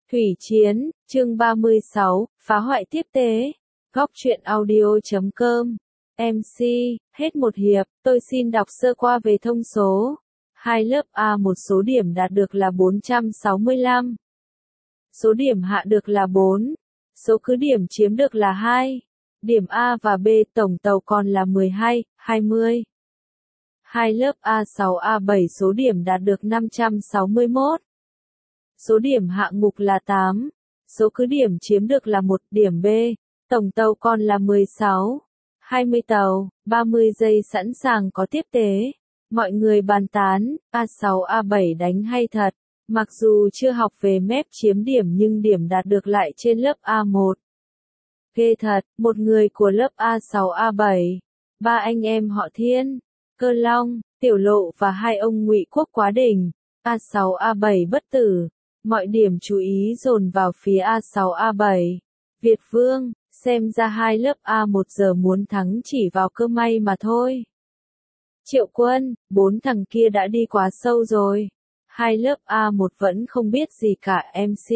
Thủy Chiến, chương 36, phá hoại tiếp tế. Góc truyện audio.com. MC, hết một hiệp, tôi xin đọc sơ qua về thông số. Hai lớp A một số điểm đạt được là 465. Số điểm hạ được là 4. Số cứ điểm chiếm được là 2. Điểm A và B tổng tàu còn là 12, 20. Hai lớp A6 A7 số điểm đạt được 561. Số điểm hạ ngục là 8. Số cứ điểm chiếm được là 1, điểm B. Tổng tàu còn là 16. 20 tàu, 30 giây sẵn sàng có tiếp tế. Mọi người bàn tán, A6 A7 đánh hay thật. Mặc dù chưa học về mép chiếm điểm nhưng điểm đạt được lại trên lớp A1. Ghê thật, một người của lớp A6 A7. Ba anh em họ Thiên, Cơ Long, Tiểu Lộ và hai ông Ngụy Quốc quá đỉnh. A6 A7 bất tử. Mọi điểm chú ý dồn vào phía A6 A7. Việt Vương, xem ra hai lớp A1 giờ muốn thắng chỉ vào cơ may mà thôi. Triệu Quân, 4 thằng kia đã đi quá sâu rồi. Hai lớp A1 vẫn không biết gì cả MC.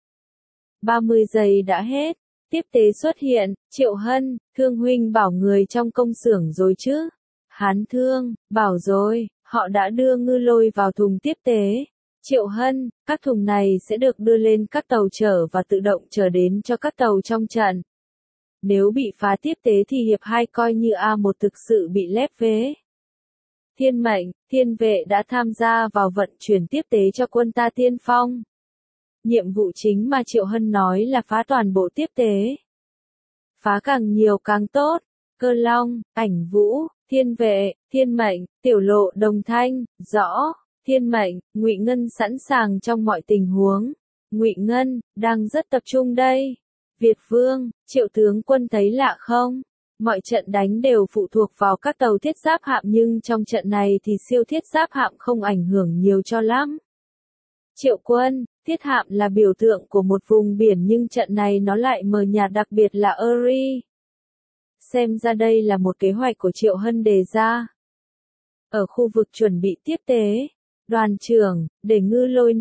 30 giây đã hết. Tiếp tế xuất hiện, Triệu Hân, Thương huynh bảo người trong công xưởng rồi chứ? Hán Thương, bảo rồi, họ đã đưa ngư lôi vào thùng tiếp tế. Triệu Hân, các thùng này sẽ được đưa lên các tàu chở và tự động chở đến cho các tàu trong trận. Nếu bị phá tiếp tế thì hiệp 2 coi như A1 thực sự bị lép vế. Thiên mệnh, thiên vệ đã tham gia vào vận chuyển tiếp tế cho quân ta tiên phong. Nhiệm vụ chính mà Triệu Hân nói là phá toàn bộ tiếp tế. Phá càng nhiều càng tốt. Cơ Long, Ảnh Vũ, Thiên vệ, Thiên mệnh, Tiểu Lộ đồng thanh, rõ. Thiên mệnh, Ngụy Ngân sẵn sàng trong mọi tình huống. Ngụy Ngân, đang rất tập trung đây. Việt Vương, Triệu tướng quân thấy lạ không? Mọi trận đánh đều phụ thuộc vào các tàu thiết giáp hạm nhưng trong trận này thì siêu thiết giáp hạm không ảnh hưởng nhiều cho lắm. Triệu Quân, thiết hạm là biểu tượng của một vùng biển nhưng trận này nó lại mờ nhạt đặc biệt là Eri. Xem ra đây là một kế hoạch của Triệu Hân đề ra. Ở khu vực chuẩn bị tiếp tế, đoàn trưởng, để ngư lôi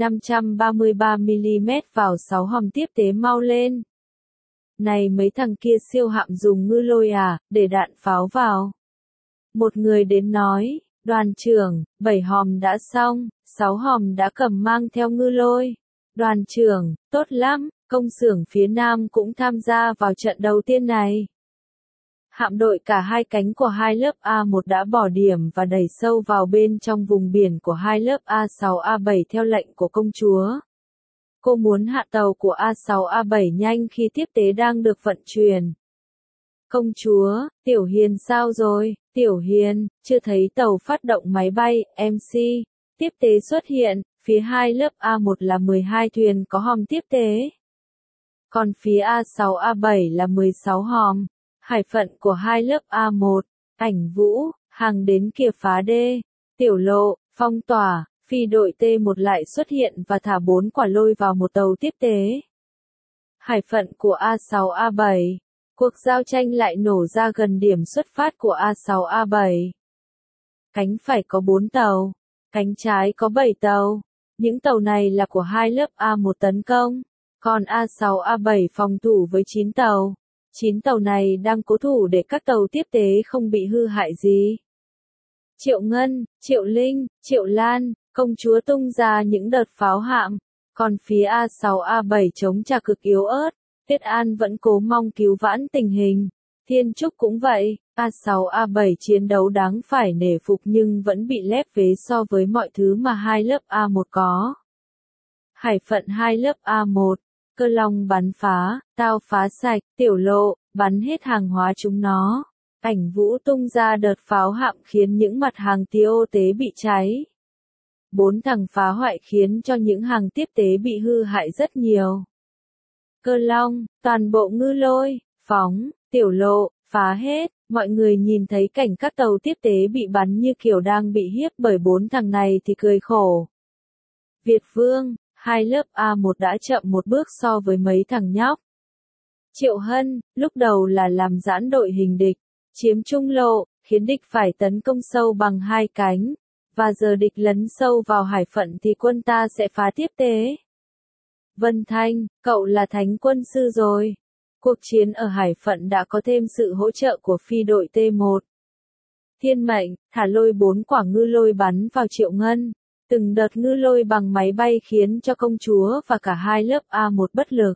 533mm vào 6 hòm tiếp tế mau lên. Này mấy thằng kia siêu hạm dùng ngư lôi à, để đạn pháo vào. Một người đến nói, đoàn trưởng, 7 hòm đã xong, 6 hòm đã cầm mang theo ngư lôi. Đoàn trưởng, tốt lắm, công xưởng phía Nam cũng tham gia vào trận đầu tiên này. Hạm đội cả hai cánh của hai lớp A1 đã bỏ điểm và đẩy sâu vào bên trong vùng biển của hai lớp A6 A7 theo lệnh của công chúa. Cô muốn hạ tàu của A6 A7 nhanh khi tiếp tế đang được vận chuyển. Công chúa, Tiểu Hiền sao rồi? Tiểu Hiền, chưa thấy tàu phát động máy bay, MC. Tiếp tế xuất hiện, phía hai lớp A1 là 12 thuyền có hòm tiếp tế. Còn phía A6 A7 là 16 hòm. Hải phận của hai lớp A1, Ảnh Vũ, hàng đến kìa phá đê. Tiểu Lộ, phong tỏa. Phi đội T1 lại xuất hiện và thả 4 quả lôi vào một tàu tiếp tế. Hải phận của A6 A7. Cuộc giao tranh lại nổ ra gần điểm xuất phát của A6 A7. Cánh phải có 4 tàu. Cánh trái có 7 tàu. Những tàu này là của hai lớp A1 tấn công. Còn A6 A7 phòng thủ với 9 tàu. 9 tàu này đang cố thủ để các tàu tiếp tế không bị hư hại gì. Triệu Ngân, Triệu Linh, Triệu Lan, công chúa tung ra những đợt pháo hạm, còn phía A6 A7 chống trả cực yếu ớt. Tiết An vẫn cố mong cứu vãn tình hình. Thiên Trúc cũng vậy, A6 A7 chiến đấu đáng phải nể phục nhưng vẫn bị lép vế so với mọi thứ mà hai lớp A1 có. Hải phận hai lớp A1, Cơ Long bắn phá, tao phá sạch, Tiểu Lộ, bắn hết hàng hóa chúng nó. Ảnh Vũ tung ra đợt pháo hạm khiến những mặt hàng tiêu tế bị cháy. 4 thằng phá hoại khiến cho những hàng tiếp tế bị hư hại rất nhiều. Cơ Long, toàn bộ ngư lôi, phóng, Tiểu Lộ, phá hết. Mọi người nhìn thấy cảnh các tàu tiếp tế bị bắn như kiểu đang bị hiếp bởi 4 thằng này thì cười khổ. Việt Vương, hai lớp A1 đã chậm một bước so với mấy thằng nhóc. Triệu Hân, lúc đầu là làm giãn đội hình địch, chiếm trung lộ, khiến địch phải tấn công sâu bằng hai cánh. Và giờ địch lấn sâu vào hải phận thì quân ta sẽ phá tiếp tế. Vân Thanh, cậu là thánh quân sư rồi. Cuộc chiến ở Hải Phận đã có thêm sự hỗ trợ của phi đội T1. Thiên mệnh, thả lôi 4 quả ngư lôi bắn vào Triệu Ngân. Từng đợt ngư lôi bằng máy bay khiến cho công chúa và cả hai lớp A1 bất lực.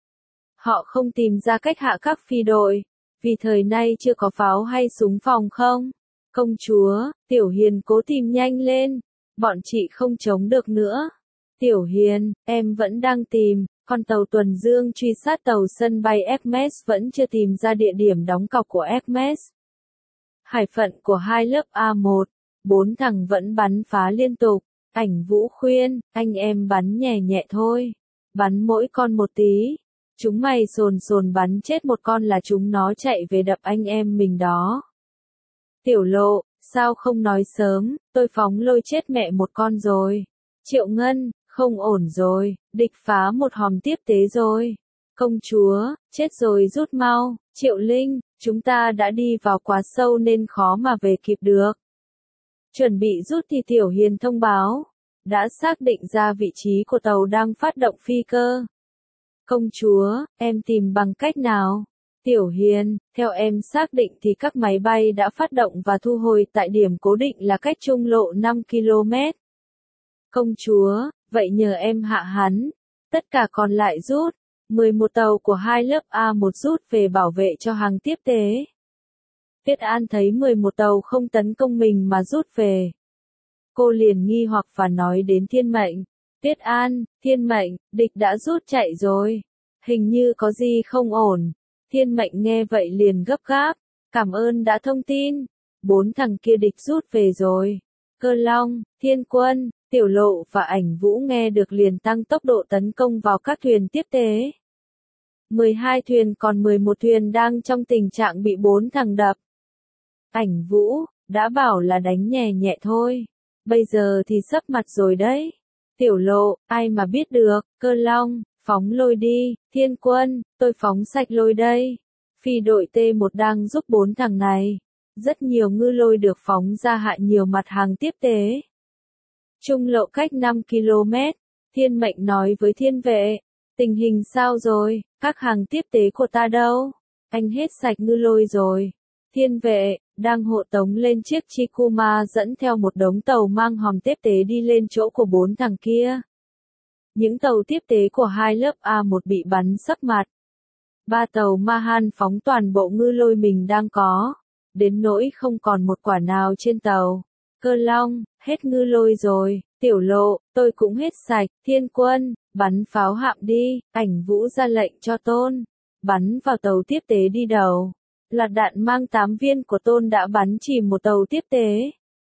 Họ không tìm ra cách hạ các phi đội, vì thời nay chưa có pháo hay súng phòng không. Công chúa, Tiểu Hiền cố tìm nhanh lên, bọn chị không chống được nữa. Tiểu Hiền, em vẫn đang tìm, con tàu tuần dương truy sát tàu sân bay Hermes vẫn chưa tìm ra địa điểm đóng cọc của Hermes. Hải phận của hai lớp A1, 4 thằng vẫn bắn phá liên tục. Ảnh Vũ khuyên, anh em bắn nhẹ nhẹ thôi. Bắn mỗi con một tí. Chúng mày sồn sồn bắn chết một con là chúng nó chạy về đập anh em mình đó. Tiểu Lộ, sao không nói sớm, tôi phóng lôi chết mẹ một con rồi. Triệu Ngân, không ổn rồi, địch phá một hòm tiếp tế rồi. Công chúa, chết rồi rút mau. Triệu Linh, chúng ta đã đi vào quá sâu nên khó mà về kịp được. Chuẩn bị rút thì Tiểu Hiền thông báo. Đã xác định ra vị trí của tàu đang phát động phi cơ. Công chúa, em tìm bằng cách nào? Tiểu Hiền, theo em xác định thì các máy bay đã phát động và thu hồi tại điểm cố định là cách trung lộ 5 km. Công chúa, vậy nhờ em hạ hắn. Tất cả còn lại rút. 11 tàu của hai lớp A1 rút về bảo vệ cho hàng tiếp tế. Tiết An thấy 11 tàu không tấn công mình mà rút về. Cô liền nghi hoặc và nói đến Thiên Mệnh. Tiết An, Thiên Mệnh, địch đã rút chạy rồi. Hình như có gì không ổn. Thiên Mệnh nghe vậy liền gấp gáp. Cảm ơn đã thông tin. 4 thằng kia địch rút về rồi. Cơ Long, Thiên Quân, Tiểu Lộ và Ảnh Vũ nghe được liền tăng tốc độ tấn công vào các thuyền tiếp tế. 12 thuyền còn 11 thuyền đang trong tình trạng bị 4 thằng đập. Ảnh Vũ, đã bảo là đánh nhẹ nhẹ thôi. Bây giờ thì sấp mặt rồi đấy. Tiểu Lộ, ai mà biết được. Cơ Long, phóng lôi đi. Thiên Quân, tôi phóng sạch lôi đây. Phi đội T1 đang giúp 4 thằng này. Rất nhiều ngư lôi được phóng ra hại nhiều mặt hàng tiếp tế. Trung lộ cách 5 km. Thiên Mệnh nói với Thiên Vệ. Tình hình sao rồi, các hàng tiếp tế của ta đâu? Anh hết sạch ngư lôi rồi. Thiên Vệ, đang hộ tống lên chiếc Chikuma dẫn theo một đống tàu mang hòm tiếp tế đi lên chỗ của 4 thằng kia. Những tàu tiếp tế của hai lớp A1 bị bắn sấp mặt. 3 tàu Mahan phóng toàn bộ ngư lôi mình đang có. Đến nỗi không còn một quả nào trên tàu. Cơ Long, hết ngư lôi rồi. Tiểu Lộ, tôi cũng hết sạch. Thiên Quân, bắn pháo hạm đi. Ảnh Vũ ra lệnh cho Tôn. Bắn vào tàu tiếp tế đi đầu. Loạt đạn mang 8 viên của Tôn đã bắn chìm một tàu tiếp tế.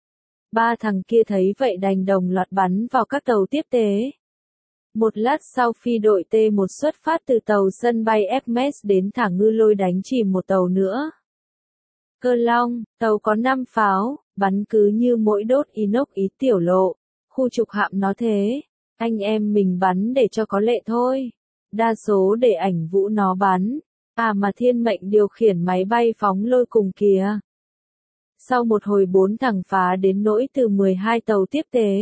3 thằng kia thấy vậy đành đồng loạt bắn vào các tàu tiếp tế. Một lát sau phi đội T1 xuất phát từ tàu sân bay Hermes đến thả ngư lôi đánh chìm một tàu nữa. Cơ Long, tàu có 5 pháo, bắn cứ như mỗi đốt inox ý. Tiểu Lộ, khu trục hạm nó thế. Anh em mình bắn để cho có lệ thôi. Đa số để Ảnh Vũ nó bắn. À mà Thiên Mệnh điều khiển máy bay phóng lôi cùng kìa. Sau một hồi 4 thằng phá đến nỗi từ 12 tàu tiếp tế.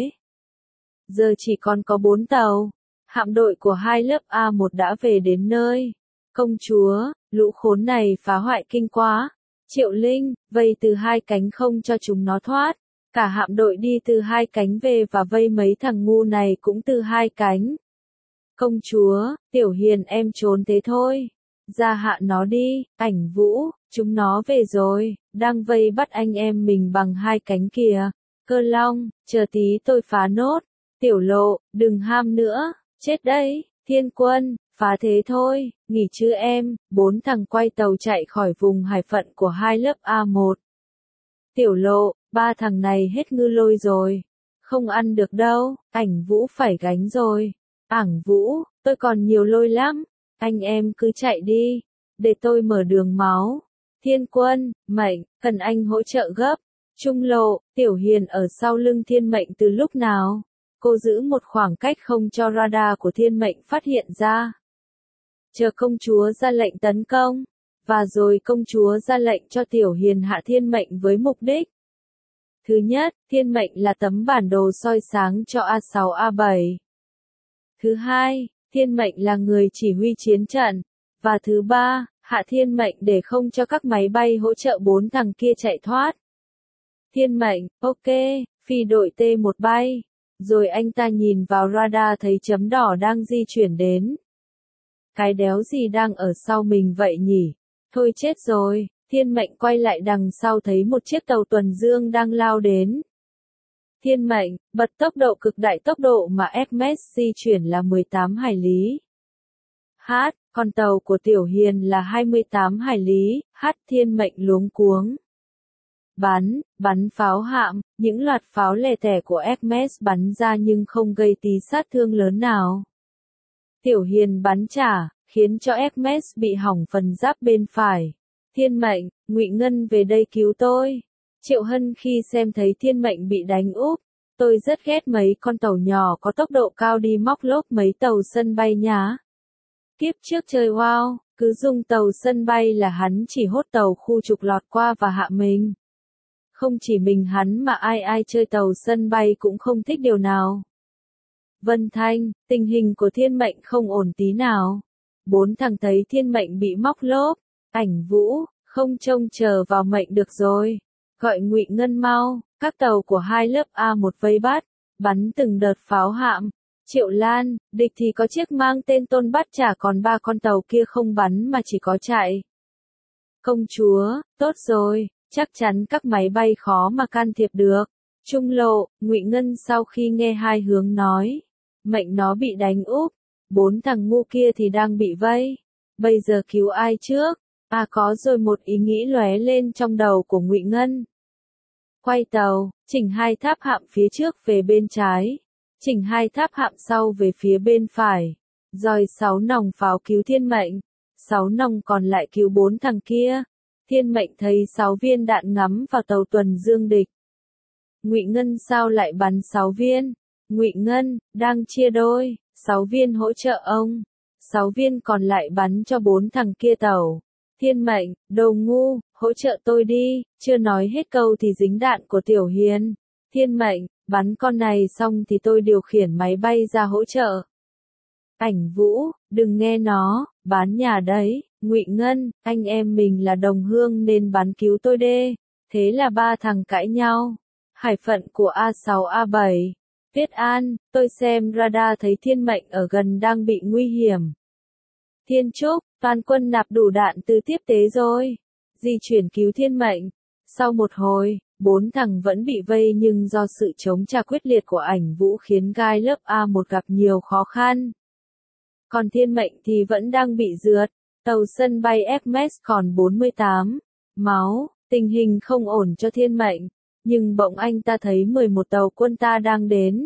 Giờ chỉ còn có 4 tàu. Hạm đội của hai lớp A1 đã về đến nơi. Công chúa, lũ khốn này phá hoại kinh quá. Triệu Linh, vây từ hai cánh không cho chúng nó thoát. Cả hạm đội đi từ hai cánh về và vây mấy thằng ngu này cũng từ hai cánh. Công chúa, Tiểu Hiền em trốn thế thôi. Ra hạ nó đi. Ảnh Vũ, chúng nó về rồi, đang vây bắt anh em mình bằng hai cánh kìa. Cơ Long, chờ tí tôi phá nốt. Tiểu Lộ, đừng ham nữa, chết đấy. Thiên Quân, phá thế thôi, nghỉ chứ em. 4 thằng quay tàu chạy khỏi vùng hải phận của hai lớp A1. Tiểu Lộ, 3 thằng này hết ngư lôi rồi. Không ăn được đâu, Ảnh Vũ phải gánh rồi. Ảnh Vũ, tôi còn nhiều lôi lắm. Anh em cứ chạy đi, để tôi mở đường máu. Thiên Quân, Mệnh, cần anh hỗ trợ gấp. Trung Lộ, Tiểu Hiền ở sau lưng Thiên Mệnh từ lúc nào? Cô giữ một khoảng cách không cho radar của Thiên Mệnh phát hiện ra. Chờ công chúa ra lệnh tấn công. Và rồi công chúa ra lệnh cho Tiểu Hiền hạ Thiên Mệnh với mục đích. Thứ nhất, Thiên Mệnh là tấm bản đồ soi sáng cho A6 A7. Thứ hai, thiên mệnh là người chỉ huy chiến trận. Và thứ ba, hạ thiên mệnh để không cho các máy bay hỗ trợ 4 thằng kia chạy thoát. Thiên mệnh, ok, phi đội T1 bay. Rồi anh ta nhìn vào radar thấy chấm đỏ đang di chuyển đến. Cái đéo gì đang ở sau mình vậy nhỉ? Thôi chết rồi, thiên mệnh quay lại đằng sau thấy một chiếc tàu tuần dương đang lao đến. Thiên mệnh, bật tốc độ cực đại, tốc độ mà Hermes di chuyển là 18 hải lý. H, con tàu của Tiểu Hiền là 28 hải lý, H thiên mệnh luống cuống. Bắn pháo hạm, những loạt pháo lẻ tẻ của Hermes bắn ra nhưng không gây tí sát thương lớn nào. Tiểu Hiền bắn trả, khiến cho Hermes bị hỏng phần giáp bên phải. Thiên mệnh, Ngụy Ngân về đây cứu tôi. Triệu Hân khi xem thấy thiên mệnh bị đánh úp, tôi rất ghét mấy con tàu nhỏ có tốc độ cao đi móc lốp mấy tàu sân bay nhá. Kiếp trước chơi wow, cứ dùng tàu sân bay là hắn chỉ hốt tàu khu trục lọt qua và hạ mình. Không chỉ mình hắn mà ai chơi tàu sân bay cũng không thích điều nào. Vân Thanh, tình hình của thiên mệnh không ổn tí nào. 4 thằng thấy thiên mệnh bị móc lốp. Ảnh Vũ, không trông chờ vào mệnh được rồi. Gọi Ngụy Ngân mau, các tàu của 2 lớp A1 vây bắt, bắn từng đợt pháo hạm. Triệu Lan, địch thì có chiếc mang tên Tôn Bắt Trả, còn 3 con tàu kia không bắn mà chỉ có chạy. Công chúa, tốt rồi, chắc chắn các máy bay khó mà can thiệp được. Trung lộ, Ngụy Ngân sau khi nghe hai hướng nói, mệnh nó bị đánh úp, 4 thằng ngu kia thì đang bị vây. Bây giờ cứu ai trước? Có rồi, một ý nghĩ lóe lên trong đầu của Ngụy Ngân. Quay tàu, chỉnh 2 tháp hạm phía trước về bên trái, chỉnh 2 tháp hạm sau về phía bên phải. Rồi 6 nòng pháo cứu thiên mệnh, 6 nòng còn lại cứu 4 thằng kia. Thiên mệnh thấy 6 viên đạn ngắm vào tàu tuần dương địch. Ngụy Ngân sao lại bắn 6 viên? Ngụy Ngân, đang chia đôi, 6 viên hỗ trợ ông, 6 viên còn lại bắn cho 4 thằng kia tàu. Thiên mệnh, đồ ngu, hỗ trợ tôi đi, chưa nói hết câu thì dính đạn của Tiểu Hiền. Thiên mệnh, bắn con này xong thì tôi điều khiển máy bay ra hỗ trợ. Ảnh Vũ, đừng nghe nó, bán nhà đấy. Ngụy Ngân, anh em mình là đồng hương nên bắn cứu tôi đê. Thế là 3 thằng cãi nhau. Hải phận của A6 A7. Viết An, tôi xem radar thấy thiên mệnh ở gần đang bị nguy hiểm. Thiên Trúc, toàn quân nạp đủ đạn từ tiếp tế rồi. Di chuyển cứu thiên mệnh. Sau một hồi, 4 thằng vẫn bị vây nhưng do sự chống trả quyết liệt của Ảnh Vũ khiến gai lớp A1 gặp nhiều khó khăn. Còn thiên mệnh thì vẫn đang bị rượt. Tàu sân bay Hermes còn 48. Máu, tình hình không ổn cho thiên mệnh. Nhưng bỗng anh ta thấy 11 tàu quân ta đang đến.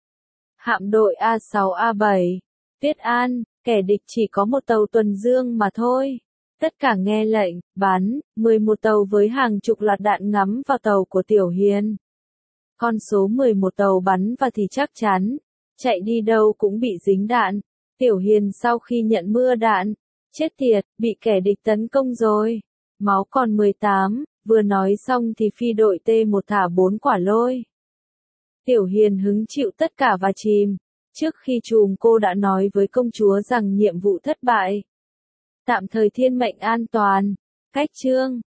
Hạm đội A6 A7. Viết An, kẻ địch chỉ có một tàu tuần dương mà thôi. Tất cả nghe lệnh, bắn, 11 tàu với hàng chục loạt đạn ngắm vào tàu của Tiểu Hiền. Con số 11 tàu bắn vào thì chắc chắn, chạy đi đâu cũng bị dính đạn. Tiểu Hiền sau khi nhận mưa đạn, chết tiệt, bị kẻ địch tấn công rồi. Máu còn 18, vừa nói xong thì phi đội T1 thả 4 quả lôi. Tiểu Hiền hứng chịu tất cả và chìm. Trước khi chùm cô đã nói với công chúa rằng nhiệm vụ thất bại. Tạm thời thiên mệnh an toàn. Cách chương